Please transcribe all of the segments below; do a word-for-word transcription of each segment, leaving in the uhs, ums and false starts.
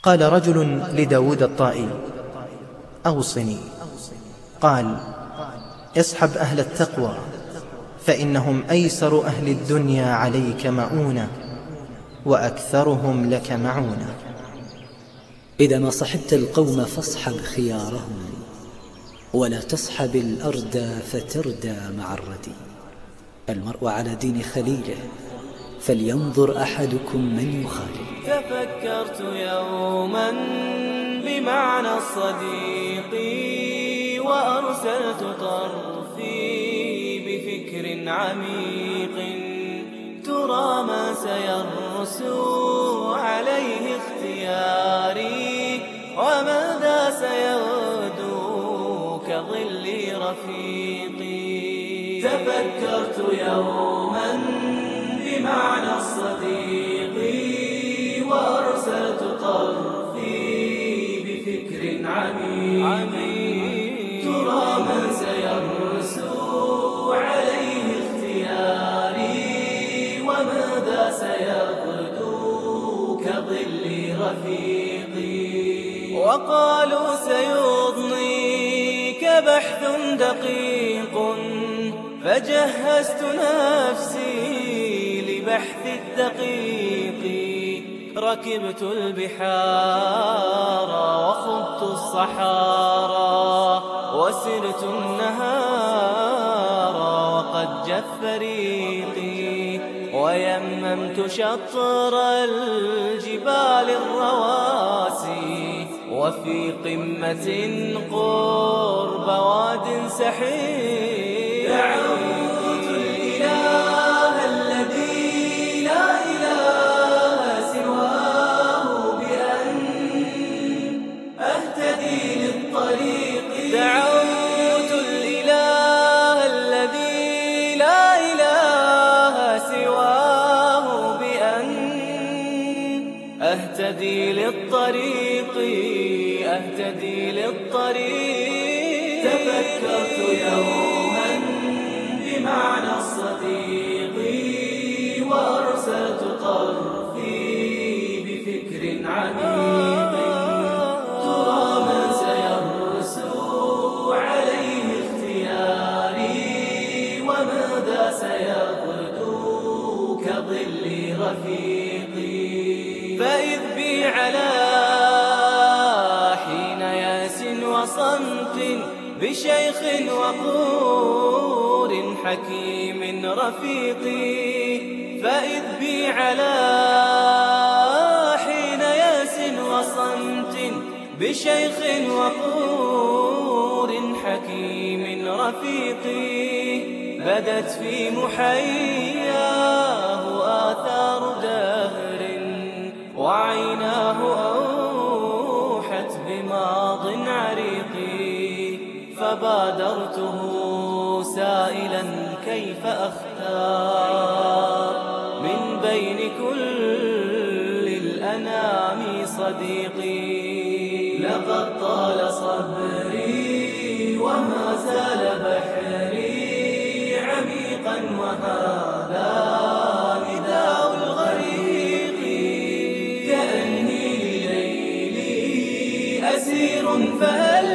قال رجل لداود الطائي: أوصني. قال: اصحب أهل التقوى، فإنهم أيسر أهل الدنيا عليك مؤونة، وأكثرهم لك معونة. إذا ما صحبت القوم فاصحب خيارهم، ولا تصحب الأردى فتردى مع الردي. المرء على دين خليله، فلينظر أحدكم من يخالي. تفكرت يوما بمعنى الصديق، وأرسلت طرفي بفكر عميق، ترى ما سيرسو عليه اختياري، وماذا سيغدو كظل رفيقي. تفكرت يوما بمعنى الصديق، وأرسلت طرفي بفكر عميق، ترى من سيرسو عليه اختياري، وماذا سيغدو كظل رفيقي. وقالوا سيضنيك بحث دقيق، فجهزت نفسي لبحث الدقيق. ركبت البحار وخضت الصحارى، وسرت النهار وقد جف ريقي، ويممت شطر الجبال الرواسي، وفي قمة قرب واد سحيق. دعوت الإله الذي لا إله سواه بأن أهتدي للطريق. دعوت الإله الذي لا إله سواه بأن أهتدي للطريق، أهتدي للطريق. تفكرت يوما بمعنى الصديق، وأرسلت طرفي بفكر عميق، ترى من سيرسو عليه اختياري، وماذا سيغدو كظل رفيقي. فإذ بي على حين ياس وصمت، بشيخ وقور حكيم رفيقي. فإذ بي على حين ياس وصمت، بشيخ وقور حكيم رفيقي. بدت في محياه آثار دهر، وعيناه أوحت بماض عريق. فبادرته سائلا كيف أختار من بين كل الأنام صديقي. لقد طال صبري وما زال بحري عميقا، وهذا نداء الغريق. كأني ليلي أسير، فهل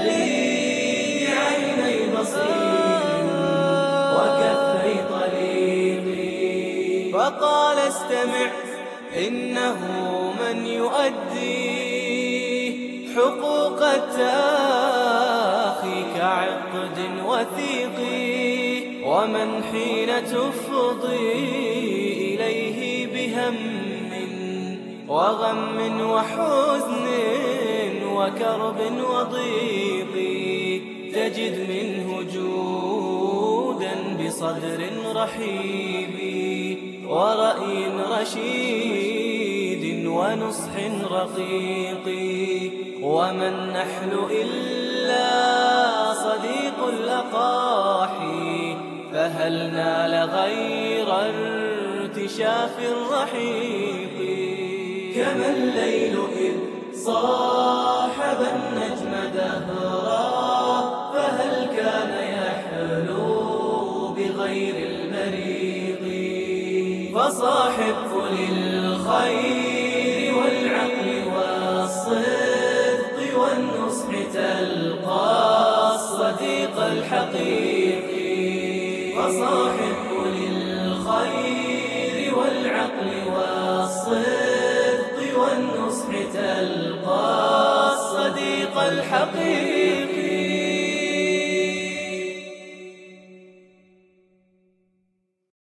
وكفي طريقي. فقال استمع، إنه من يؤدي حقوق التاخي كعقد وثيق، ومن حين تفضي إليه بهم وغم وحزن وكرب وضيق، تجد منه جودا بصدر رحيب، ورأي رشيد ونصح رقيق. وما النحل إلا صديق الأقاحي، فهل نال غير ارتشاف الرحيق. كما الليل إذ صاحب النجم دهرا، فهل كان يحلو بغير البريق. فصاحب للخير والعقل الصديق الحقيقي، فصاحبه للخير والعقل والصدق والنصح تلقى الصديق الحقيقي.